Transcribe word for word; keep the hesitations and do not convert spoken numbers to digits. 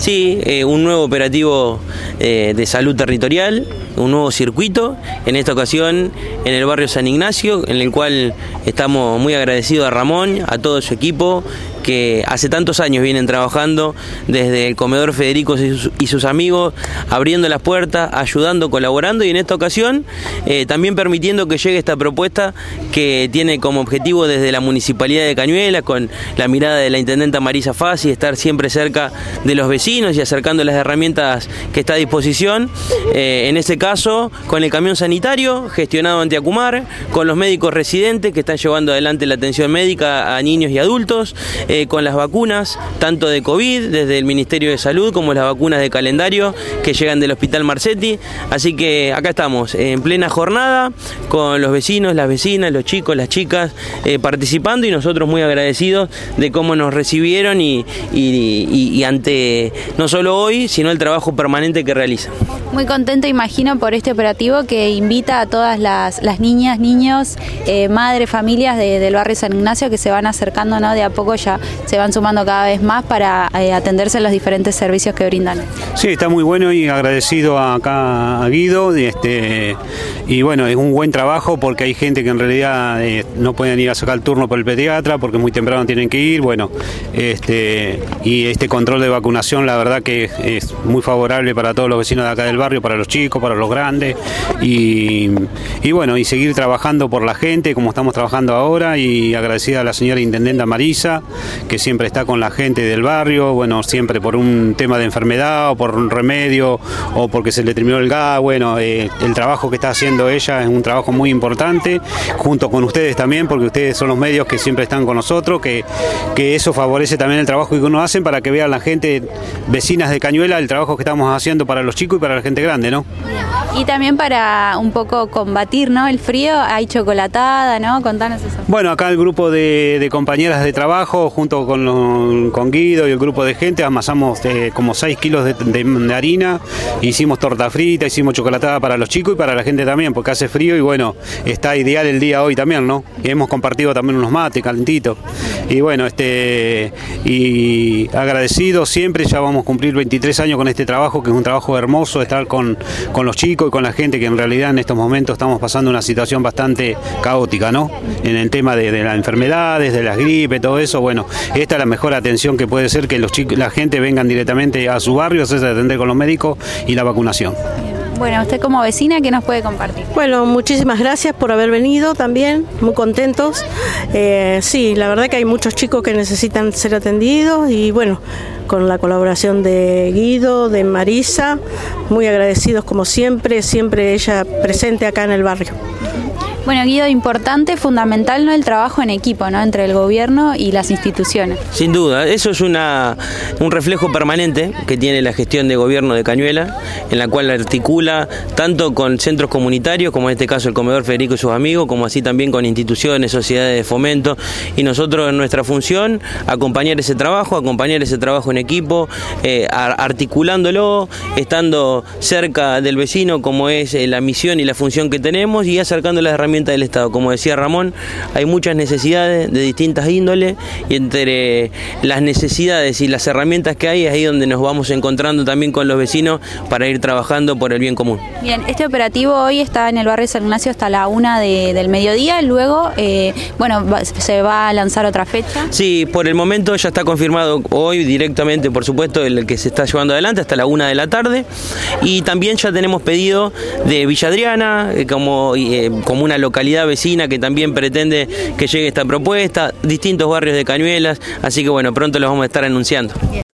Sí, eh, un nuevo operativo eh, de salud territorial, un nuevo circuito, en esta ocasión en el barrio San Ignacio, en el cual estamos muy agradecidos a Ramón, a todo su equipo, que hace tantos años vienen trabajando desde el comedor Federico y sus, y sus amigos, abriendo las puertas, ayudando, colaborando, y en esta ocasión eh, también permitiendo que llegue esta propuesta que tiene como objetivo desde la Municipalidad de Cañuelas, con la mirada de la Intendenta Marisa Fassi, estar siempre cerca de los vecinos y acercando las herramientas que está a disposición, eh, en ese caso con el camión sanitario gestionado ante Acumar, con los médicos residentes que están llevando adelante la atención médica a niños y adultos, Eh, con las vacunas, tanto de COVID, desde el Ministerio de Salud, como las vacunas de calendario que llegan del Hospital Marcetti. Así que acá estamos, en plena jornada, con los vecinos, las vecinas, los chicos, las chicas, eh, participando, y nosotros muy agradecidos de cómo nos recibieron y, y, y, y ante no solo hoy, sino el trabajo permanente que realizan. Muy contento, imagino, por este operativo que invita a todas las, las niñas, niños, eh, madres, familias de, del barrio San Ignacio, que se van acercando, ¿no? De a poco ya se van sumando cada vez más para eh, atenderse a los diferentes servicios que brindan. Sí, está muy bueno, y agradecido acá a Guido, y, este, y bueno, es un buen trabajo porque hay gente que en realidad eh, no pueden ir a sacar el turno por el pediatra porque muy temprano tienen que ir, bueno, este, y este control de vacunación la verdad que es, es muy favorable para todos los vecinos de acá del barrio, para los chicos, para los grandes, y, y bueno, y seguir trabajando por la gente como estamos trabajando ahora, y agradecida a la señora Intendenta Marisa, que siempre está con la gente del barrio, bueno, siempre por un tema de enfermedad o por un remedio o porque se le terminó el gas, bueno, eh, el trabajo que está haciendo ella es un trabajo muy importante, junto con ustedes también, porque ustedes son los medios que siempre están con nosotros, que, que eso favorece también el trabajo que uno hace para que vean la gente, vecinas de Cañuelas, el trabajo que estamos haciendo para los chicos y para la gente grande, ¿no? Y también para un poco combatir, ¿no?, el frío, hay chocolatada, ¿no? Contanos eso. Bueno, acá el grupo de, de compañeras de trabajo, junto con, lo, con Guido y el grupo de gente, amasamos eh, como seis kilos de, de, de harina, hicimos torta frita, hicimos chocolatada para los chicos y para la gente también, porque hace frío y bueno, está ideal el día hoy también, ¿no? Y hemos compartido también unos mates calentitos. Y bueno, este y agradecido siempre, ya vamos a cumplir veintitrés años con este trabajo, que es un trabajo hermoso, estar con, con los chicos y con la gente, que en realidad en estos momentos estamos pasando una situación bastante caótica, ¿no? En el tema de, de las enfermedades, de las gripes, todo eso, bueno, esta es la mejor atención que puede ser, que los chicos, la gente vengan directamente a su barrio, hacerse atender con los médicos y la vacunación. Bueno, usted como vecina, ¿qué nos puede compartir? Bueno, muchísimas gracias por haber venido también, muy contentos. Eh, sí, la verdad que hay muchos chicos que necesitan ser atendidos, y bueno, con la colaboración de Guido, de Marisa, muy agradecidos como siempre, siempre ella presente acá en el barrio. Bueno, Guido, importante, fundamental, ¿no?, el trabajo en equipo, ¿no?, entre el gobierno y las instituciones. Sin duda, eso es una, un reflejo permanente que tiene la gestión de gobierno de Cañuelas, en la cual articula tanto con centros comunitarios, como en este caso el comedor Federico y sus amigos, como así también con instituciones, sociedades de fomento, y nosotros en nuestra función acompañar ese trabajo, acompañar ese trabajo en equipo, eh, articulándolo, estando cerca del vecino, como es eh, la misión y la función que tenemos, y acercando las herramientas del Estado. Como decía Ramón, hay muchas necesidades de distintas índoles, y entre las necesidades y las herramientas que hay es ahí donde nos vamos encontrando también con los vecinos para ir trabajando por el bien común. Bien, este operativo hoy está en el barrio San Ignacio hasta la una de, del mediodía, luego, eh, bueno, va, se va a lanzar otra fecha. Sí, por el momento ya está confirmado hoy directamente, por supuesto, el que se está llevando adelante hasta la una de la tarde, y también ya tenemos pedido de Villa Adriana, eh, como, eh, como una localidad vecina que también pretende que llegue esta propuesta, distintos barrios de Cañuelas, así que bueno, pronto los vamos a estar anunciando.